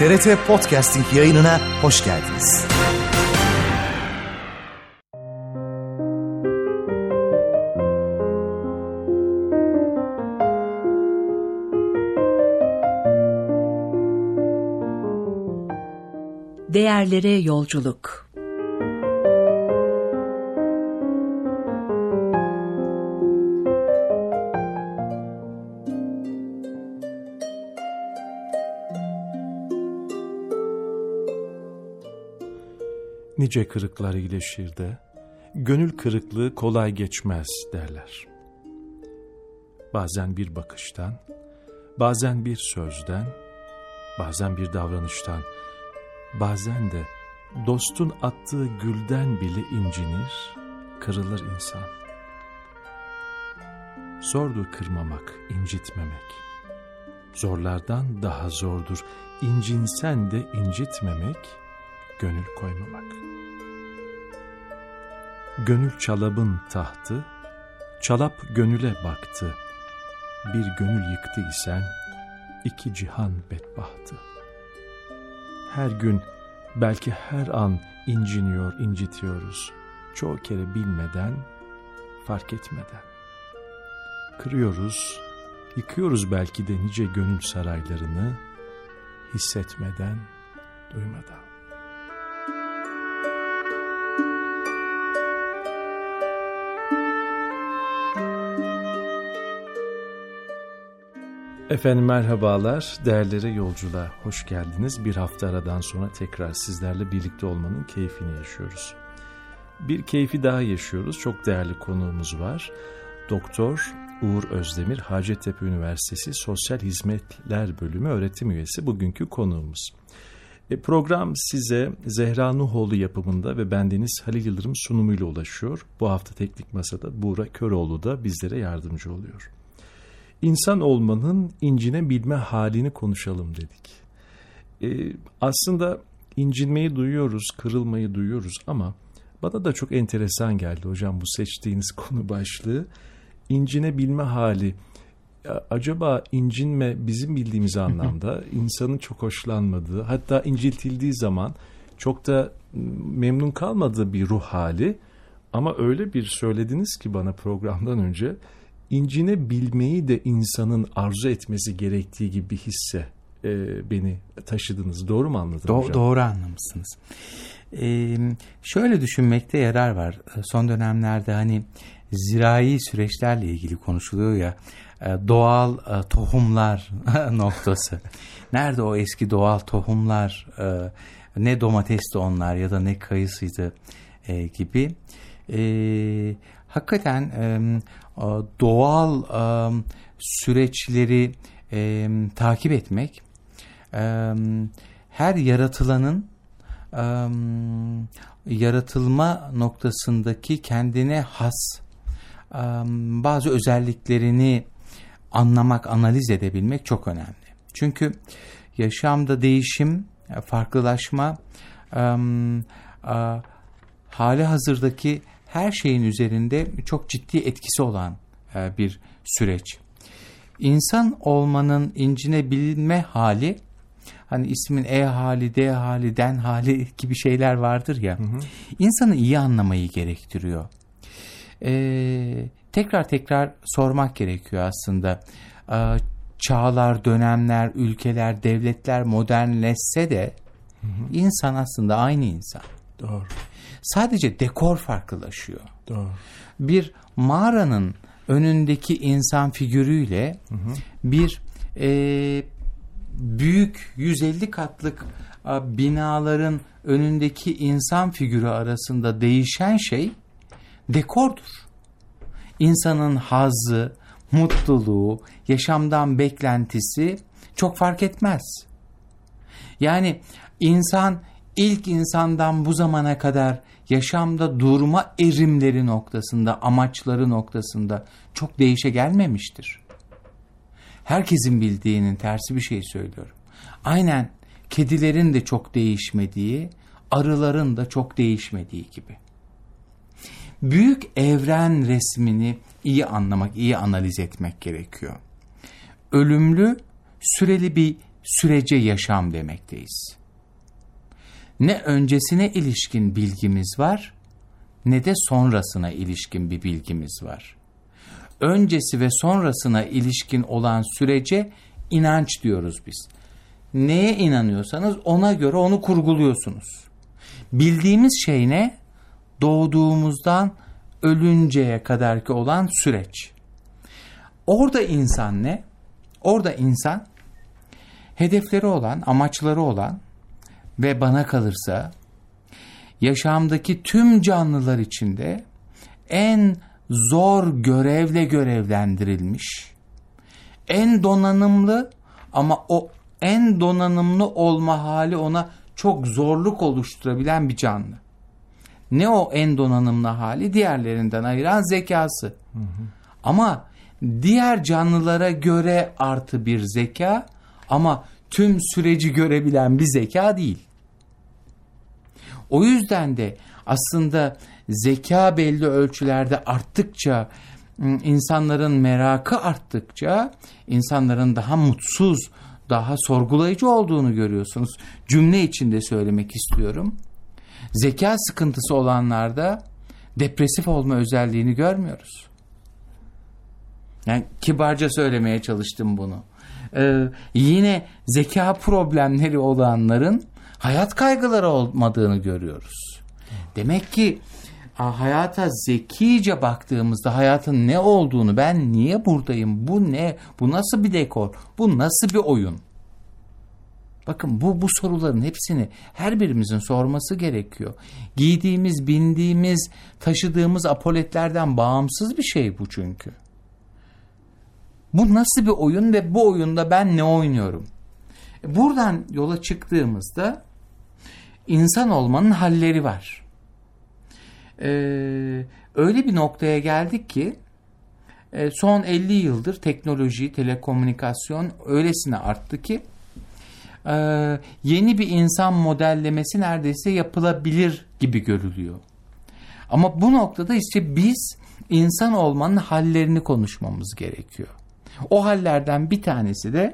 TRT Podcasting yayınına hoş geldiniz. Değerlere yolculuk. Nice kırıklar iyileşir de, gönül kırıklığı kolay geçmez derler. Bazen bir bakıştan, bazen bir sözden, bazen bir davranıştan, bazen de dostun attığı gülden bile incinir, kırılır insan. Zordur kırmamak, incitmemek. Zorlardan daha zordur, incinsen de incitmemek, gönül koymamak. Gönül çalabın tahtı, çalap gönüle baktı. Bir gönül yıktı isen, iki cihan bedbahtı. Her gün, belki her an inciniyor, incitiyoruz. Çoğu kere bilmeden, fark etmeden. Kırıyoruz, yıkıyoruz belki de nice gönül saraylarını, hissetmeden, duymadan. Efendim merhabalar, değerlere yolculuğa hoş geldiniz. Bir hafta aradan sonra tekrar sizlerle birlikte olmanın keyfini yaşıyoruz. Bir keyfi daha yaşıyoruz. Çok değerli konuğumuz var. Doktor Uğur Özdemir, Hacettepe Üniversitesi Sosyal Hizmetler Bölümü öğretim üyesi bugünkü konuğumuz. Program size Zehra Nuhoğlu yapımında ve bendeniz Halil Yıldırım sunumuyla ulaşıyor. Bu hafta Teknik Masa'da Buğra Köroğlu da bizlere yardımcı oluyor. İnsan olmanın incinebilme halini konuşalım dedik. Aslında incinmeyi duyuyoruz, kırılmayı duyuyoruz ama bana da çok enteresan geldi hocam bu seçtiğiniz konu başlığı. İncinebilme hali. Acaba incinme bizim bildiğimiz anlamda insanın çok hoşlanmadığı, hatta inciltildiği zaman çok da memnun kalmadığı bir ruh hali. Ama öyle bir söylediniz ki bana programdan önce, İncinebilmeyi de insanın arzu etmesi gerektiği gibi bir hisse beni taşıdınız. Doğru mu anladım hocam? Doğru anlamışsınız. Şöyle düşünmekte yarar var. Son dönemlerde hani zirai süreçlerle ilgili konuşuluyor ya, doğal tohumlar noktası. Nerede o eski doğal tohumlar? Ne domatesti onlar ya da ne kayısıydı gibi. Hakikaten doğal süreçleri takip etmek her yaratılanın yaratılma noktasındaki kendine has bazı özelliklerini anlamak, analiz edebilmek çok önemli. Çünkü yaşamda değişim, farklılaşma hali hazırdaki her şeyin üzerinde çok ciddi etkisi olan bir süreç. İnsan olmanın incinebilme hali, hani ismin E hali, D hali, den hali gibi şeyler vardır ya, insanı iyi anlamayı gerektiriyor. Tekrar sormak gerekiyor aslında. Çağlar, dönemler, ülkeler, devletler modernleşse de insan aslında aynı insan. Doğru. Sadece dekor farklılaşıyor. Doğru. Bir mağaranın önündeki insan figürüyle bir büyük 150 katlık binaların önündeki insan figürü arasında değişen şey dekordur. İnsanın hazzı, mutluluğu, yaşamdan beklentisi çok fark etmez. Yani insan ilk insandan bu zamana kadar yaşamda durma erimleri noktasında, amaçları noktasında çok değişe gelmemiştir. Herkesin bildiğinin tersi bir şey söylüyorum. Aynen kedilerin de çok değişmediği, arıların da çok değişmediği gibi. Büyük evren resmini iyi anlamak, iyi analiz etmek gerekiyor. Ölümlü, süreli bir sürece yaşam demekteyiz. Ne öncesine ilişkin bilgimiz var, ne de sonrasına ilişkin bir bilgimiz var. Öncesi ve sonrasına ilişkin olan sürece inanç diyoruz biz. Neye inanıyorsanız ona göre onu kurguluyorsunuz. Bildiğimiz şey ne? Doğduğumuzdan ölünceye kadarki olan süreç. Orada insan ne? Orada insan hedefleri olan, amaçları olan ve bana kalırsa yaşamdaki tüm canlılar içinde en zor görevle görevlendirilmiş, en donanımlı ama o en donanımlı olma hali ona çok zorluk oluşturabilen bir canlı. Ne o en donanımlı hali? Diğerlerinden ayıran zekası. Ama diğer canlılara göre artı bir zeka ama tüm süreci görebilen bir zeka değil. O yüzden de aslında zeka belli ölçülerde arttıkça, insanların merakı arttıkça, insanların daha mutsuz, daha sorgulayıcı olduğunu görüyorsunuz. Cümle içinde söylemek istiyorum. Zeka sıkıntısı olanlarda depresif olma özelliğini görmüyoruz. Yani kibarca söylemeye çalıştım bunu. Yine zeka problemleri olanların hayat kaygıları olmadığını görüyoruz. Demek ki hayata zekice baktığımızda hayatın ne olduğunu, ben niye buradayım, bu ne, bu nasıl bir dekor, bu nasıl bir oyun? Bakın bu soruların hepsini her birimizin sorması gerekiyor. Giydiğimiz, bindiğimiz, taşıdığımız apoletlerden bağımsız bir şey bu çünkü. Bu nasıl bir oyun ve bu oyunda ben ne oynuyorum? Buradan yola çıktığımızda insan olmanın halleri var. Öyle bir noktaya geldik ki son 50 yıldır teknoloji, telekomünikasyon öylesine arttı ki yeni bir insan modellemesi neredeyse yapılabilir gibi görülüyor. Ama bu noktada işte biz insan olmanın hallerini konuşmamız gerekiyor. O hallerden bir tanesi de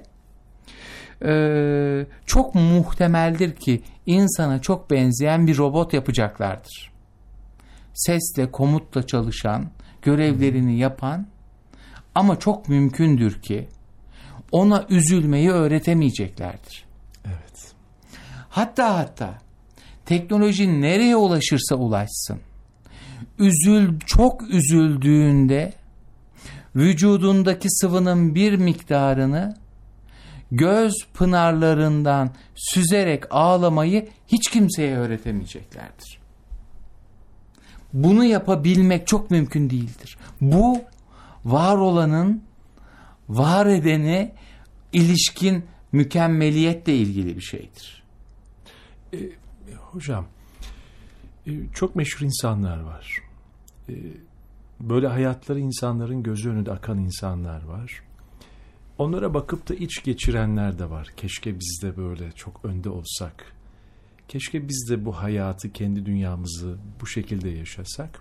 çok muhtemeldir ki insana çok benzeyen bir robot yapacaklardır. Sesle, komutla çalışan, görevlerini yapan ama çok mümkündür ki ona üzülmeyi öğretemeyeceklerdir. Evet. Hatta teknoloji nereye ulaşırsa ulaşsın, çok üzüldüğünde vücudundaki sıvının bir miktarını göz pınarlarından süzerek ağlamayı hiç kimseye öğretemeyeceklerdir. Bunu yapabilmek çok mümkün değildir. Bu var olanın, var edene ilişkin mükemmeliyetle ilgili bir şeydir. Hocam, çok meşhur insanlar var. Böyle hayatları insanların gözü önünde akan insanlar var. Onlara bakıp da iç geçirenler de var. Keşke biz de böyle çok önde olsak. Keşke biz de bu hayatı, kendi dünyamızı bu şekilde yaşasak.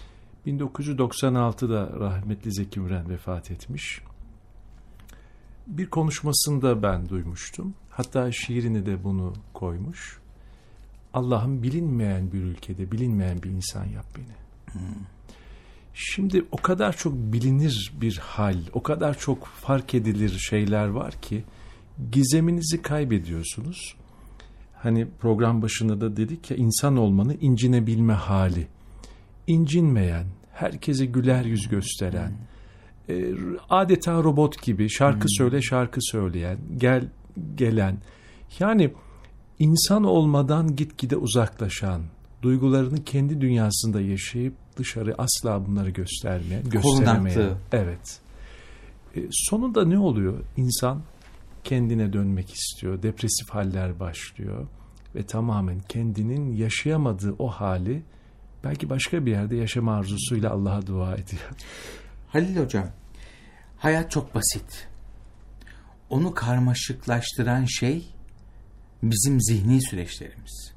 1996'da rahmetli Zeki Müren vefat etmiş. Bir konuşmasında ben duymuştum. Hatta şiirini de bunu koymuş. Allah'ım bilinmeyen bir ülkede bilinmeyen bir insan yap beni. Şimdi o kadar çok bilinir bir hal, o kadar çok fark edilir şeyler var ki gizeminizi kaybediyorsunuz. Hani program başında da dedik ya, insan olmanın incinebilme hali. İncinmeyen, herkese güler yüz gösteren, adeta robot gibi şarkı söyle şarkı söyleyen, gelen. Yani insan olmadan gitgide uzaklaşan, duygularını kendi dünyasında yaşayıp dışarı asla bunları gösteremeyen. Evet. Sonunda ne oluyor? İnsan kendine dönmek istiyor. Depresif haller başlıyor. Ve tamamen kendinin yaşayamadığı o hali belki başka bir yerde yaşama arzusuyla Allah'a dua ediyor. Halil Hocam, hayat çok basit. Onu karmaşıklaştıran şey bizim zihni süreçlerimiz.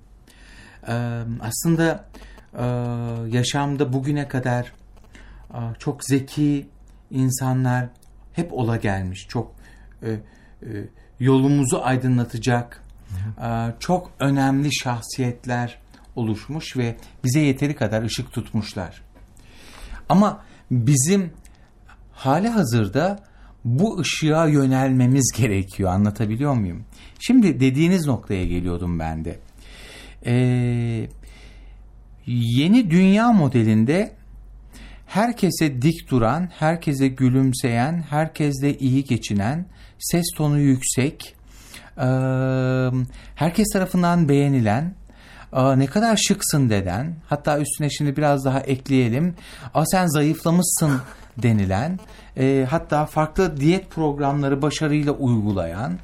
Aslında yaşamda bugüne kadar çok zeki insanlar hep ola gelmiş. Çok yolumuzu aydınlatacak çok önemli şahsiyetler oluşmuş ve bize yeteri kadar ışık tutmuşlar. Ama bizim hali hazırda bu ışığa yönelmemiz gerekiyor. Anlatabiliyor muyum? Şimdi dediğiniz noktaya geliyordum ben de. Yeni dünya modelinde herkese dik duran, herkese gülümseyen, herkesle iyi geçinen, ses tonu yüksek, herkes tarafından beğenilen, ne kadar şıksın deden, hatta üstüne şimdi biraz daha ekleyelim, sen zayıflamışsın denilen, hatta farklı diyet programları başarıyla uygulayan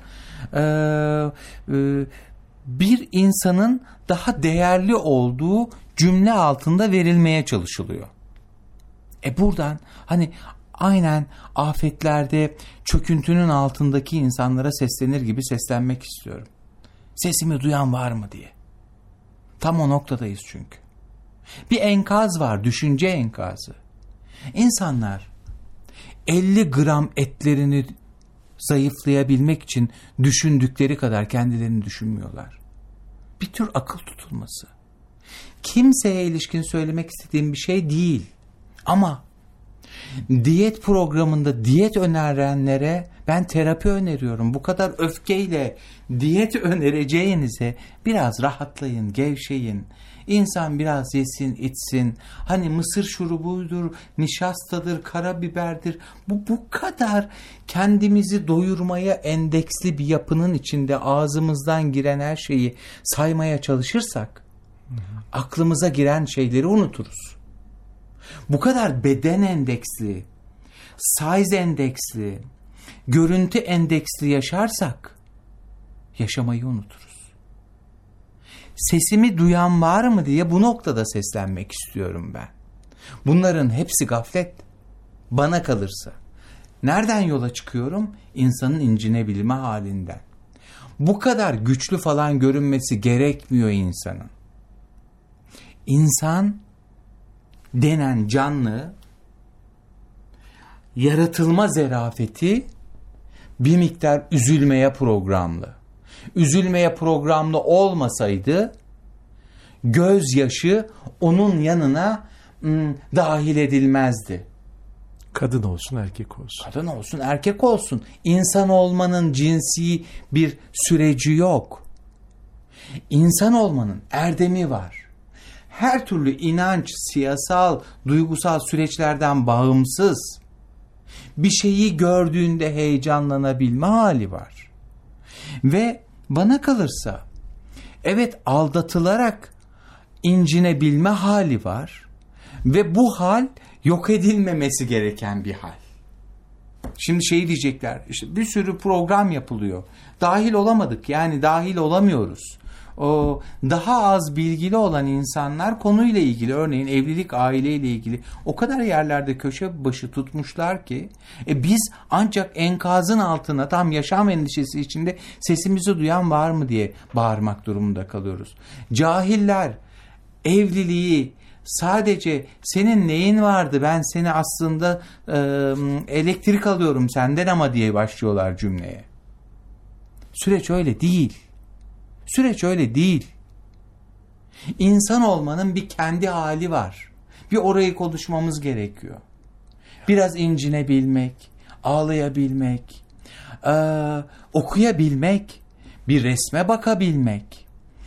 bir insanın daha değerli olduğu cümle altında verilmeye çalışılıyor. Buradan hani aynen afetlerde çöküntünün altındaki insanlara seslenir gibi seslenmek istiyorum. Sesimi duyan var mı diye. Tam o noktadayız çünkü. Bir enkaz var, düşünce enkazı. İnsanlar 50 gram etlerini zayıflayabilmek için düşündükleri kadar kendilerini düşünmüyorlar. Bir tür akıl tutulması. Kimseye ilişkin söylemek istediğim bir şey değil. Ama diyet programında diyet önerenlere ben terapi öneriyorum. Bu kadar öfkeyle diyet önereceğinize biraz rahatlayın, gevşeyin. İnsan biraz yesin, içsin. Hani mısır şurubuydur, nişastadır, karabiberdir. Bu kadar kendimizi doyurmaya endeksli bir yapının içinde ağzımızdan giren her şeyi saymaya çalışırsak aklımıza giren şeyleri unuturuz. Bu kadar beden endeksli, size endeksli, görüntü endeksli yaşarsak yaşamayı unuturuz. Sesimi duyan var mı diye bu noktada seslenmek istiyorum ben. Bunların hepsi gaflet. Bana kalırsa. Nereden yola çıkıyorum? İnsanın incinebilme halinden. Bu kadar güçlü falan görünmesi gerekmiyor insanın. İnsan denen canlı yaratılma zerafeti bir miktar üzülmeye programlı. Üzülmeye programlı olmasaydı gözyaşı onun yanına dahil edilmezdi. Kadın olsun, erkek olsun. Kadın olsun, erkek olsun. İnsan olmanın cinsi bir süreci yok. İnsan olmanın erdemi var. Her türlü inanç, siyasal, duygusal süreçlerden bağımsız bir şeyi gördüğünde heyecanlanabilme hali var. Ve bana kalırsa evet aldatılarak incinebilme hali var ve bu hal yok edilmemesi gereken bir hal. Şimdi şey diyecekler, işte bir sürü program yapılıyor. Dahil olamadık, yani dahil olamıyoruz. O daha az bilgili olan insanlar konuyla ilgili, örneğin evlilik, aileyle ilgili o kadar yerlerde köşe başı tutmuşlar ki biz ancak enkazın altına tam yaşam endişesi içinde sesimizi duyan var mı diye bağırmak durumunda kalıyoruz. Cahiller evliliği sadece senin neyin vardı, ben seni aslında elektrik alıyorum senden ama diye başlıyorlar cümleye. Süreç öyle değil. Süreç öyle değil. İnsan olmanın bir kendi hali var. Bir orayı konuşmamız gerekiyor. Biraz incinebilmek, ağlayabilmek, okuyabilmek, bir resme bakabilmek,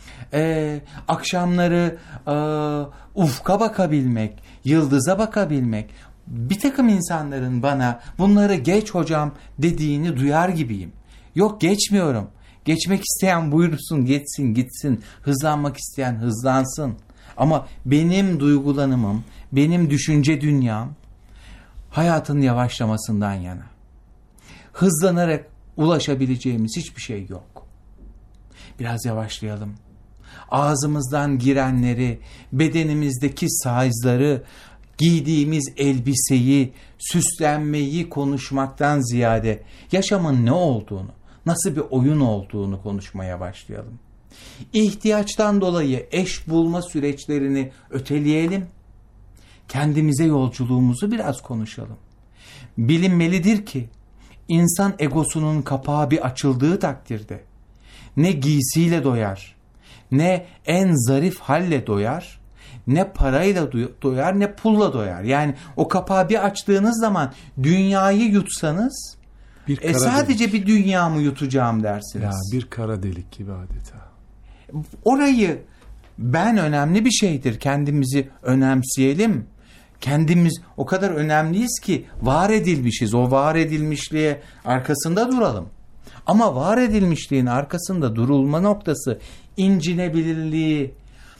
akşamları ufka bakabilmek, yıldıza bakabilmek. Bir takım insanların bana bunları geç hocam dediğini duyar gibiyim. Yok, geçmiyorum. Geçmek isteyen buyursun, geçsin, gitsin. Hızlanmak isteyen hızlansın. Ama benim duygulanımım, benim düşünce dünyam hayatın yavaşlamasından yana. Hızlanarak ulaşabileceğimiz hiçbir şey yok. Biraz yavaşlayalım. Ağzımızdan girenleri, bedenimizdeki size'ları, giydiğimiz elbiseyi, süslenmeyi konuşmaktan ziyade yaşamın ne olduğunu, nasıl bir oyun olduğunu konuşmaya başlayalım. İhtiyaçtan dolayı eş bulma süreçlerini öteleyelim. Kendimize yolculuğumuzu biraz konuşalım. Bilinmelidir ki İnsan egosunun kapağı bir açıldığı takdirde ne giysiyle doyar, ne en zarif halle doyar, ne parayla doyar, ne pulla doyar. Yani o kapağı bir açtığınız zaman dünyayı yutsanız sadece bir dünya mı yutacağım dersiniz. Ya bir kara delik gibi adeta. Orayı ben önemli bir şeydir. Kendimizi önemseyelim. Kendimiz o kadar önemliyiz ki var edilmişiz. O var edilmişliğe arkasında duralım. Ama var edilmişliğin arkasında durulma noktası incinebilirliği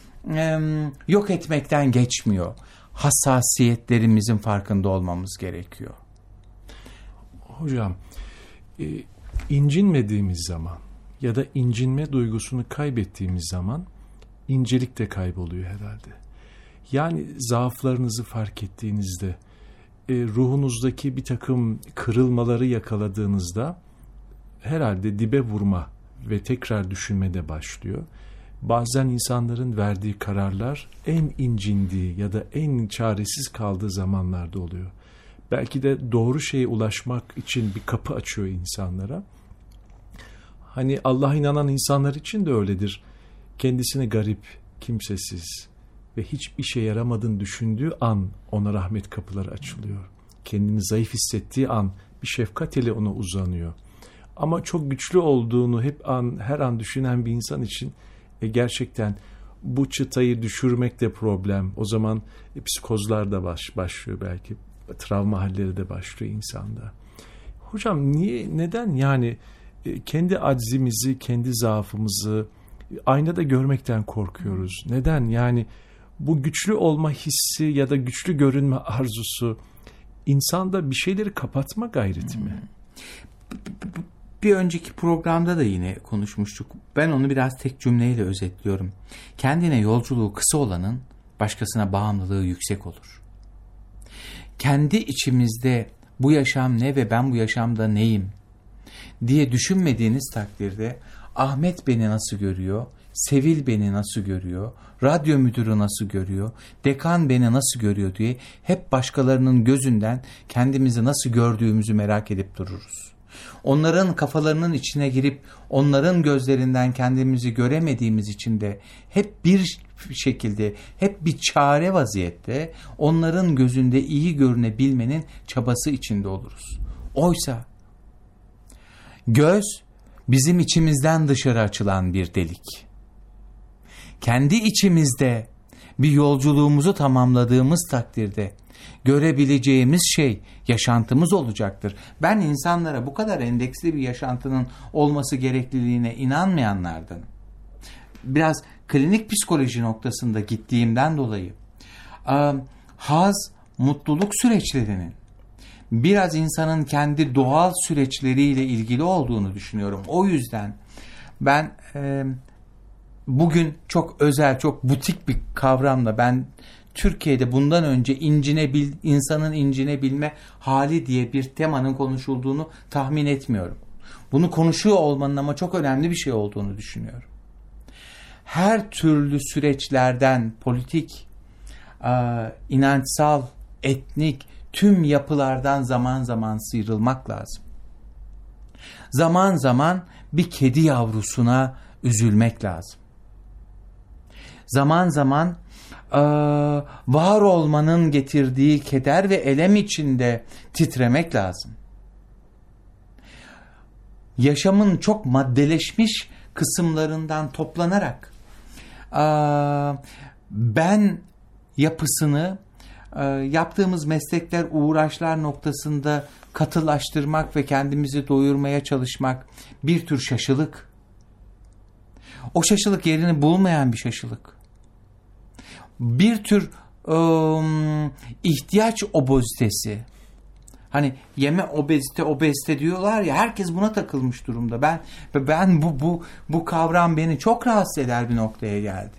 yok etmekten geçmiyor. Hassasiyetlerimizin farkında olmamız gerekiyor. Hocam, incinmediğimiz zaman ya da incinme duygusunu kaybettiğimiz zaman incelik de kayboluyor herhalde. Yani zaaflarınızı fark ettiğinizde, ruhunuzdaki bir takım kırılmaları yakaladığınızda herhalde dibe vurma ve tekrar düşünme de başlıyor. Bazen insanların verdiği kararlar en incindiği ya da en çaresiz kaldığı zamanlarda oluyor. Belki de doğru şeye ulaşmak için bir kapı açıyor insanlara. Hani Allah'a inanan insanlar için de öyledir. Kendisini garip, kimsesiz ve hiçbir işe yaramadığını düşündüğü an ona rahmet kapıları açılıyor. Kendini zayıf hissettiği an bir şefkat ile ona uzanıyor. Ama çok güçlü olduğunu her an düşünen bir insan için gerçekten bu çıtayı düşürmek de problem. O zaman psikozlar da başlıyor belki. Travma halleri de başlıyor insanda. Hocam neden yani kendi aczimizi, kendi zaafımızı aynada görmekten korkuyoruz? Neden? Yani bu güçlü olma hissi ya da güçlü görünme arzusu insanda bir şeyleri kapatma gayreti mi? Bir önceki programda da yine konuşmuştuk. Ben onu biraz tek cümleyle özetliyorum. Kendine yolculuğu kısa olanın başkasına bağımlılığı yüksek olur. Kendi içimizde bu yaşam ne ve ben bu yaşamda neyim diye düşünmediğiniz takdirde Ahmet beni nasıl görüyor, Sevil beni nasıl görüyor, radyo müdürü nasıl görüyor, dekan beni nasıl görüyor diye hep başkalarının gözünden kendimizi nasıl gördüğümüzü merak edip dururuz. Onların kafalarının içine girip onların gözlerinden kendimizi göremediğimiz için de hep bir şekilde, hep bir çare vaziyette onların gözünde iyi görünebilmenin çabası içinde oluruz. Oysa göz bizim içimizden dışarı açılan bir delik. Kendi içimizde bir yolculuğumuzu tamamladığımız takdirde görebileceğimiz şey yaşantımız olacaktır. Ben insanlara bu kadar endeksli bir yaşantının olması gerekliliğine inanmayanlardan, biraz klinik psikoloji noktasında gittiğimden dolayı haz, mutluluk süreçlerinin biraz insanın kendi doğal süreçleriyle ilgili olduğunu düşünüyorum. O yüzden ben bugün çok özel, çok butik bir kavramla ben Türkiye'de bundan önce insanın incinebilme hali diye bir temanın konuşulduğunu tahmin etmiyorum. Bunu konuşuyor olmanın ama çok önemli bir şey olduğunu düşünüyorum. Her türlü süreçlerden politik, inançsal, etnik, tüm yapılardan zaman zaman sıyrılmak lazım. Zaman zaman bir kedi yavrusuna üzülmek lazım. Zaman zaman var olmanın getirdiği keder ve elem içinde titremek lazım. Yaşamın çok maddeleşmiş kısımlarından toplanarak ben yapısını yaptığımız meslekler, uğraşlar noktasında katılaştırmak ve kendimizi doyurmaya çalışmak bir tür şaşılık. O şaşılık yerini bulmayan bir şaşılık. Bir tür ihtiyaç obezitesi. Hani yeme obezite diyorlar ya, herkes buna takılmış durumda. Ben bu kavram beni çok rahatsız eder bir noktaya geldi.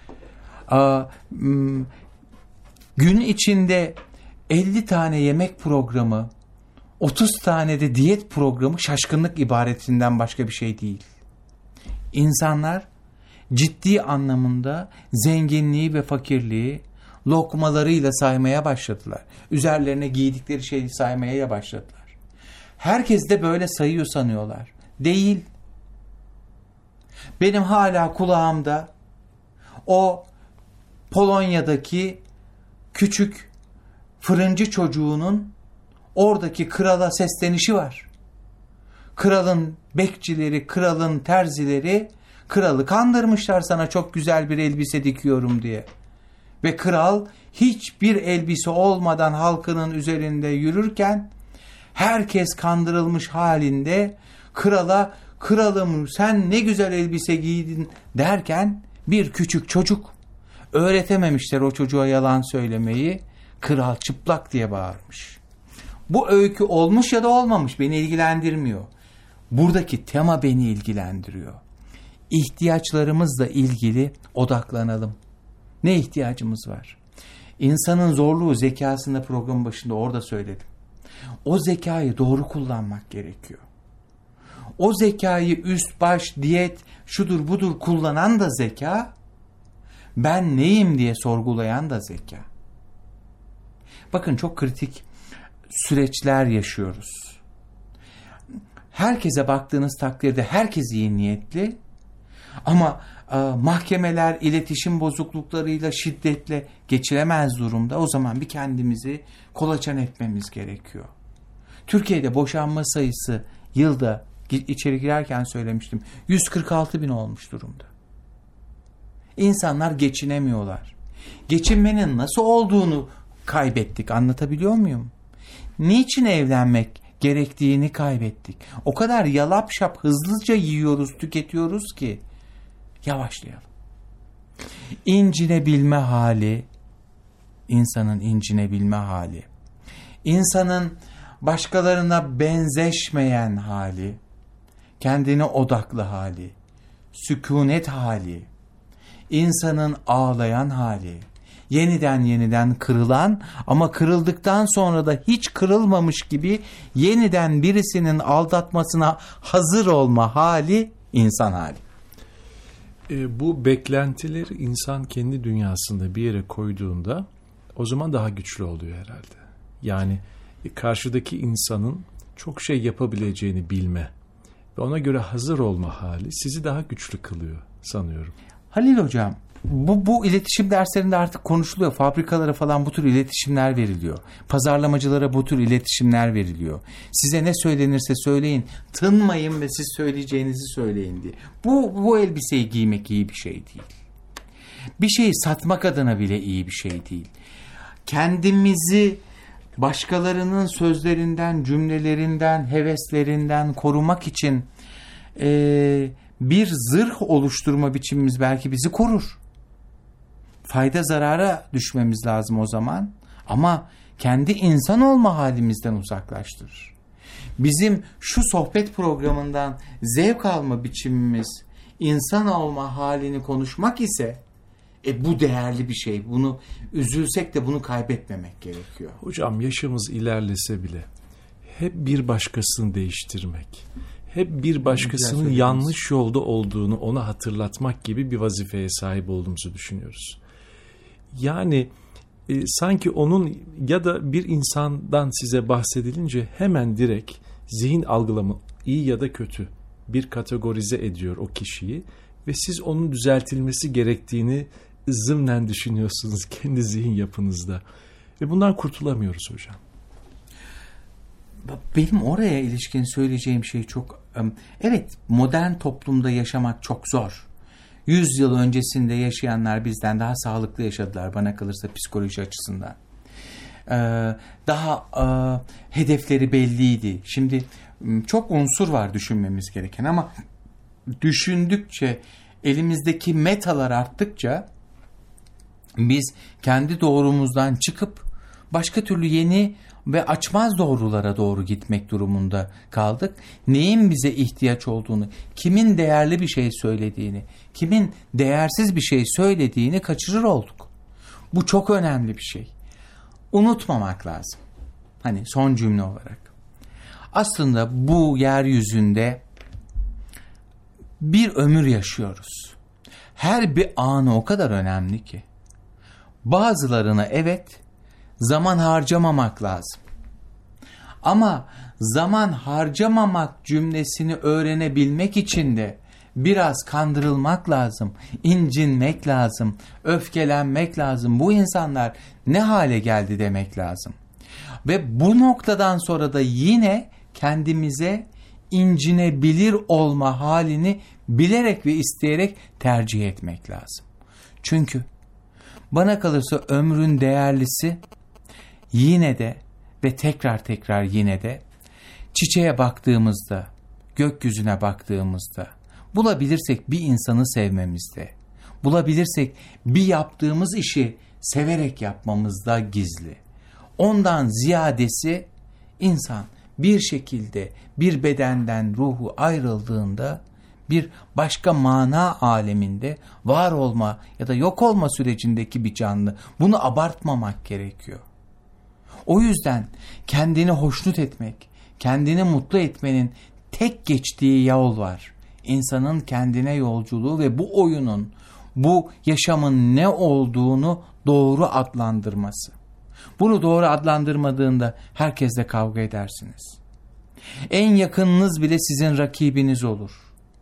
Gün içinde 50 tane yemek programı, 30 tane de diyet programı şaşkınlık ibaretinden başka bir şey değil. İnsanlar ciddi anlamında zenginliği ve fakirliği lokmalarıyla saymaya başladılar. Üzerlerine giydikleri şeyi saymaya başladılar. Herkes de böyle sayıyor sanıyorlar. Değil. Benim hala kulağımda o Polonya'daki küçük fırıncı çocuğunun oradaki krala seslenişi var. Kralın bekçileri, kralın terzileri kralı kandırmışlar, sana çok güzel bir elbise dikiyorum diye. Ve kral hiçbir elbise olmadan halkının üzerinde yürürken herkes kandırılmış halinde krala, kralım sen ne güzel elbise giydin derken bir küçük çocuk, öğretememişler o çocuğa yalan söylemeyi, kral çıplak diye bağırmış. Bu öykü olmuş ya da olmamış beni ilgilendirmiyor. Buradaki tema beni ilgilendiriyor. İhtiyaçlarımızla ilgili odaklanalım. Ne ihtiyacımız var? İnsanın zorluğu zekasında, programın başında orada söyledim. O zekayı doğru kullanmak gerekiyor. O zekayı üst baş, diyet, şudur budur kullanan da zeka, ben neyim diye sorgulayan da zeka. Bakın çok kritik süreçler yaşıyoruz. Herkese baktığınız takdirde herkes iyi niyetli ama mahkemeler iletişim bozukluklarıyla şiddetle geçilemez durumda. O zaman bir kendimizi kolaçan etmemiz gerekiyor. Türkiye'de boşanma sayısı yılda, içeri girerken söylemiştim, 146 bin olmuş durumda. İnsanlar geçinemiyorlar. Geçinmenin nasıl olduğunu kaybettik, anlatabiliyor muyum? Niçin evlenmek gerektiğini kaybettik. O kadar yalap şap hızlıca yiyoruz, tüketiyoruz ki yavaşlayalım. İncinebilme hali, insanın incinebilme hali, insanın başkalarına benzeşmeyen hali, kendine odaklı hali, sükunet hali, insanın ağlayan hali, yeniden kırılan ama kırıldıktan sonra da hiç kırılmamış gibi yeniden birisinin aldatmasına hazır olma hali, insan hali. Bu beklentileri insan kendi dünyasında bir yere koyduğunda o zaman daha güçlü oluyor herhalde. Yani karşıdaki insanın çok şey yapabileceğini bilme ve ona göre hazır olma hali sizi daha güçlü kılıyor sanıyorum. Halil Hocam, bu iletişim derslerinde artık konuşuluyor. Fabrikalara falan bu tür iletişimler veriliyor. Pazarlamacılara bu tür iletişimler veriliyor. Size ne söylenirse söyleyin, tınmayın ve siz söyleyeceğinizi söyleyin diye. Bu elbiseyi giymek iyi bir şey değil. Bir şeyi satmak adına bile iyi bir şey değil. Kendimizi başkalarının sözlerinden, cümlelerinden, heveslerinden korumak için bir zırh oluşturma biçimimiz belki bizi korur. Fayda zarara düşmemiz lazım o zaman. Ama kendi insan olma halimizden uzaklaştırır. Bizim şu sohbet programından zevk alma biçimimiz insan olma halini konuşmak ise bu değerli bir şey. Bunu üzülsek de bunu kaybetmemek gerekiyor. Hocam yaşımız ilerlese bile hep bir başkasını değiştirmek, hep bir başkasının yanlış yolda olduğunu ona hatırlatmak gibi bir vazifeye sahip olduğumuzu düşünüyoruz. Yani sanki onun ya da bir insandan size bahsedilince hemen direkt zihin algılama iyi ya da kötü bir kategorize ediyor o kişiyi ve siz onun düzeltilmesi gerektiğini zımnen düşünüyorsunuz kendi zihin yapınızda ve bundan kurtulamıyoruz hocam. Benim oraya ilişkin söyleyeceğim şey çok... Evet, modern toplumda yaşamak çok zor. 100 yıl öncesinde yaşayanlar bizden daha sağlıklı yaşadılar bana kalırsa psikoloji açısından. Daha hedefleri belliydi. Şimdi çok unsur var düşünmemiz gereken ama düşündükçe, elimizdeki metalar arttıkça biz kendi doğrumuzdan çıkıp başka türlü yeni ve açmaz doğrulara doğru gitmek durumunda kaldık. Neyin bize ihtiyaç olduğunu, kimin değerli bir şey söylediğini, kimin değersiz bir şey söylediğini kaçırır olduk. Bu çok önemli bir şey. Unutmamak lazım. Hani son cümle olarak. Aslında bu yeryüzünde bir ömür yaşıyoruz. Her bir anı o kadar önemli ki. Bazılarına evet, zaman harcamamak lazım. Ama zaman harcamamak cümlesini öğrenebilmek için de biraz kandırılmak lazım, incinmek lazım, öfkelenmek lazım. Bu insanlar ne hale geldi demek lazım. Ve bu noktadan sonra da yine kendimize incinebilir olma halini bilerek ve isteyerek tercih etmek lazım. Çünkü bana kalırsa ömrün değerlisi yine de ve tekrar yine de çiçeğe baktığımızda, gökyüzüne baktığımızda, bulabilirsek bir insanı sevmemizde, bulabilirsek bir yaptığımız işi severek yapmamızda gizli. Ondan ziyadesi insan bir şekilde bir bedenden ruhu ayrıldığında bir başka mana aleminde var olma ya da yok olma sürecindeki bir canlı. Bunu abartmamak gerekiyor. O yüzden kendini hoşnut etmek, kendini mutlu etmenin tek geçtiği yol var. İnsanın kendine yolculuğu ve bu oyunun, bu yaşamın ne olduğunu doğru adlandırması. Bunu doğru adlandırmadığında herkesle kavga edersiniz. En yakınınız bile sizin rakibiniz olur.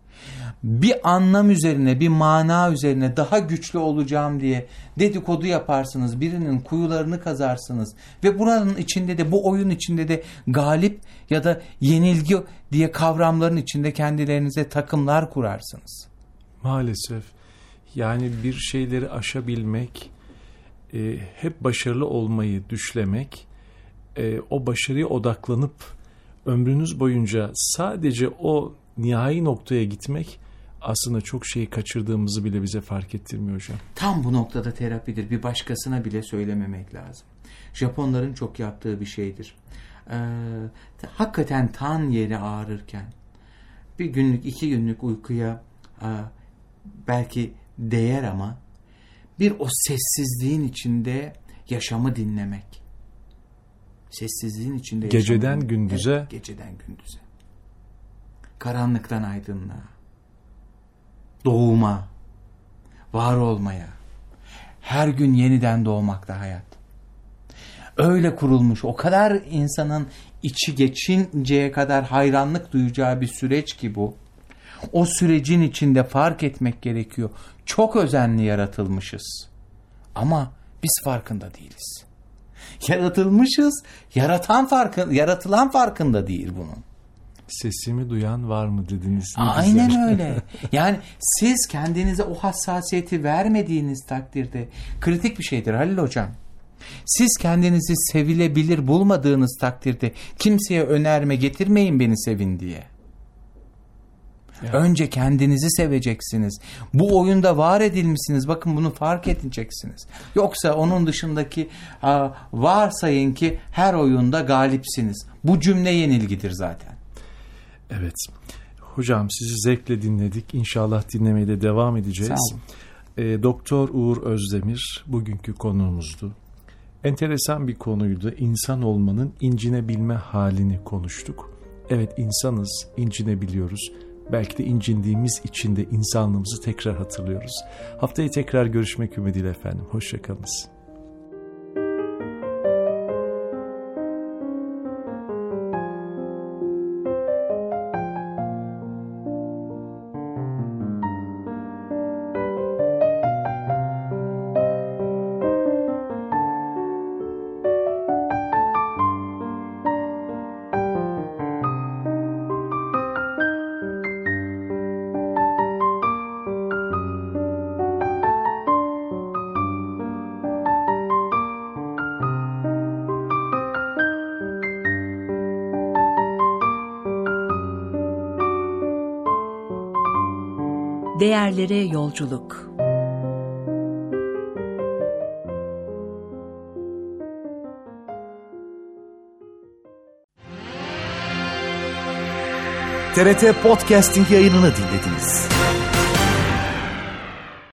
Bir anlam üzerine, bir mana üzerine daha güçlü olacağım diye dedikodu yaparsınız. Birinin kuyularını kazarsınız. Ve buranın içinde de, bu oyun içinde de galip ya da yenilgi diye kavramların içinde kendilerinize takımlar kurarsınız. Maalesef. Yani bir şeyleri aşabilmek, hep başarılı olmayı düşlemek, o başarıya odaklanıp ömrünüz boyunca sadece o nihai noktaya gitmek aslında çok şeyi kaçırdığımızı bile bize fark ettirmiyor hocam. Tam bu noktada terapidir. Bir başkasına bile söylememek lazım. Japonların çok yaptığı bir şeydir. Hakikaten tan yeri ağrırken bir günlük, 2 günlük uykuya belki değer ama bir o sessizliğin içinde yaşamı dinlemek. Sessizliğin içinde yaşamı geceden gündüze. Evet, geceden gündüze. Karanlıktan aydınlığa. Doğuma. Var olmaya. Her gün yeniden doğmakta hayat. Öyle kurulmuş, o kadar insanın içi geçinceye kadar hayranlık duyacağı bir süreç ki bu. O sürecin içinde fark etmek gerekiyor. Çok özenli yaratılmışız. Ama biz farkında değiliz. Yaratılmışız, yaratılan farkında değil bunun. Sesimi duyan var mı dediniz? Aynen öyle. Yani siz kendinize o hassasiyeti vermediğiniz takdirde kritik bir şeydir Halil Hocam. Siz kendinizi sevilebilir bulmadığınız takdirde kimseye önerme getirmeyin beni sevin diye. Ya. Önce kendinizi seveceksiniz. Bu oyunda var edilmişsiniz. Bakın bunu fark edeceksiniz. Yoksa onun dışındaki varsayın ki her oyunda galipsiniz. Bu cümle yenilgidir zaten. Evet. Hocam sizi zevkle dinledik. İnşallah dinlemeye de devam edeceğiz. Sağ olun. Doktor Uğur Özdemir bugünkü konuğumuzdu. Enteresan bir konuydu. İnsan olmanın incinebilme halini konuştuk. Evet, insanız, incinebiliyoruz. Belki de incindiğimiz için de insanlığımızı tekrar hatırlıyoruz. Haftaya tekrar görüşmek ümidiyle efendim. Hoşça kalınız. Değerlere yolculuk. TRT Podcasting yayınını dinlediniz.